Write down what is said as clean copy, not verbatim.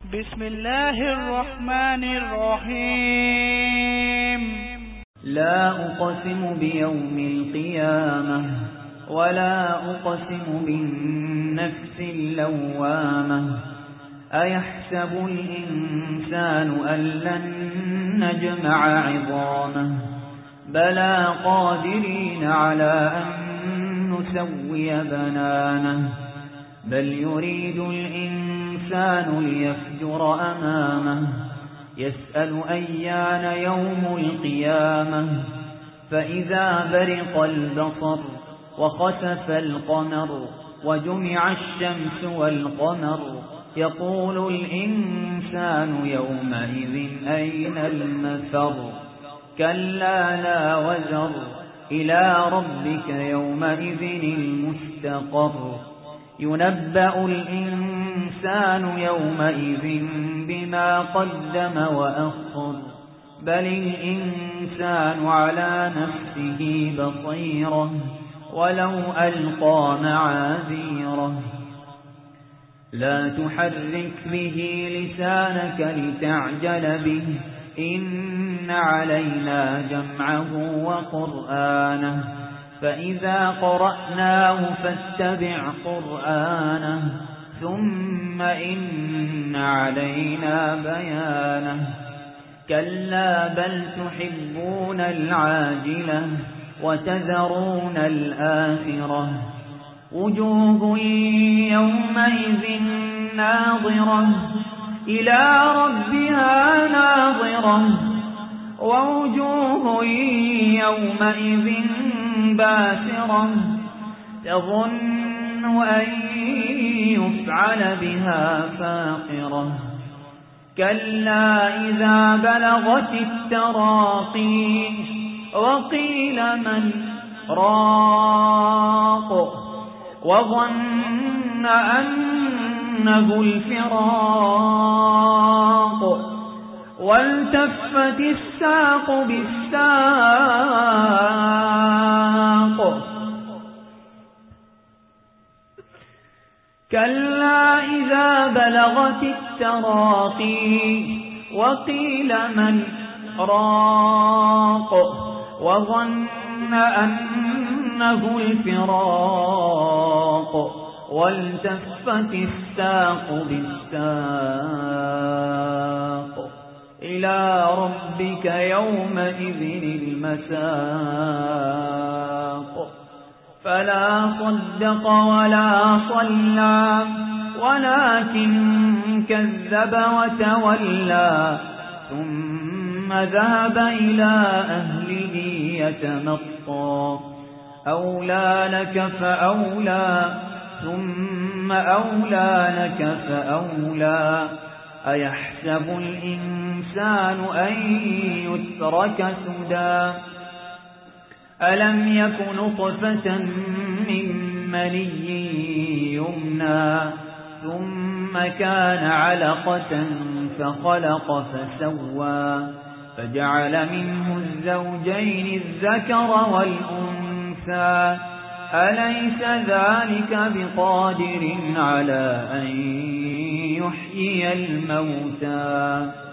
بسم الله الرحمن الرحيم لا أقسم بيوم القيامة ولا أقسم بالنفس اللوامة أيحسب الإنسان أن لن نجمع عظامه بلى قادرين على أن نسوي بنانه بل يريد الإنسان ليفجر أمامه يسأل أيان يوم القيامة فإذا برق البصر وخسف القمر وجمع الشمس والقمر يقول الإنسان يومئذ أين المفر كلا لا وزر إلى ربك يومئذ المستقر ينبأ الإنسان يومئذ بما قدم وأخر بل الإنسان على نفسه بصيرة ولو ألقى معاذيره لا تحرك به لسانك لتعجل به إن علينا جمعه وقرآنه فإذا قرأناه فاتبع قرآنه ثم إن علينا بيانه كلا بل تحبون العاجلة وتذرون الآخرة وجوه يومئذ ناظرة إلى ربها ناظرة ووجوه يومئذ باسرة تظن أن يفعل بها فاقرة كلا إذا بلغت التراقي وقيل من راق وظن أنه الفراق والتفت الساق بالساق كلا إذا بلغت التراقي وقيل من راق وظن أنه الفراق والتفت الساق بالساق إلى ربك يومئذ المساق فلا صدق ولا صلى ولكن كذب وتولى ثم ذهب إلى أهله يتمطى أولى لك فأولى ثم أولى لك فأولى أيحسب الإنسان أن يترك سدى ألم يك نطفة من مني يمنى ثم كان علقة فخلق فسوى فجعل منه الزوجين الذكر والأنثى أليس ذلك بقادر على أن يحيي الموتى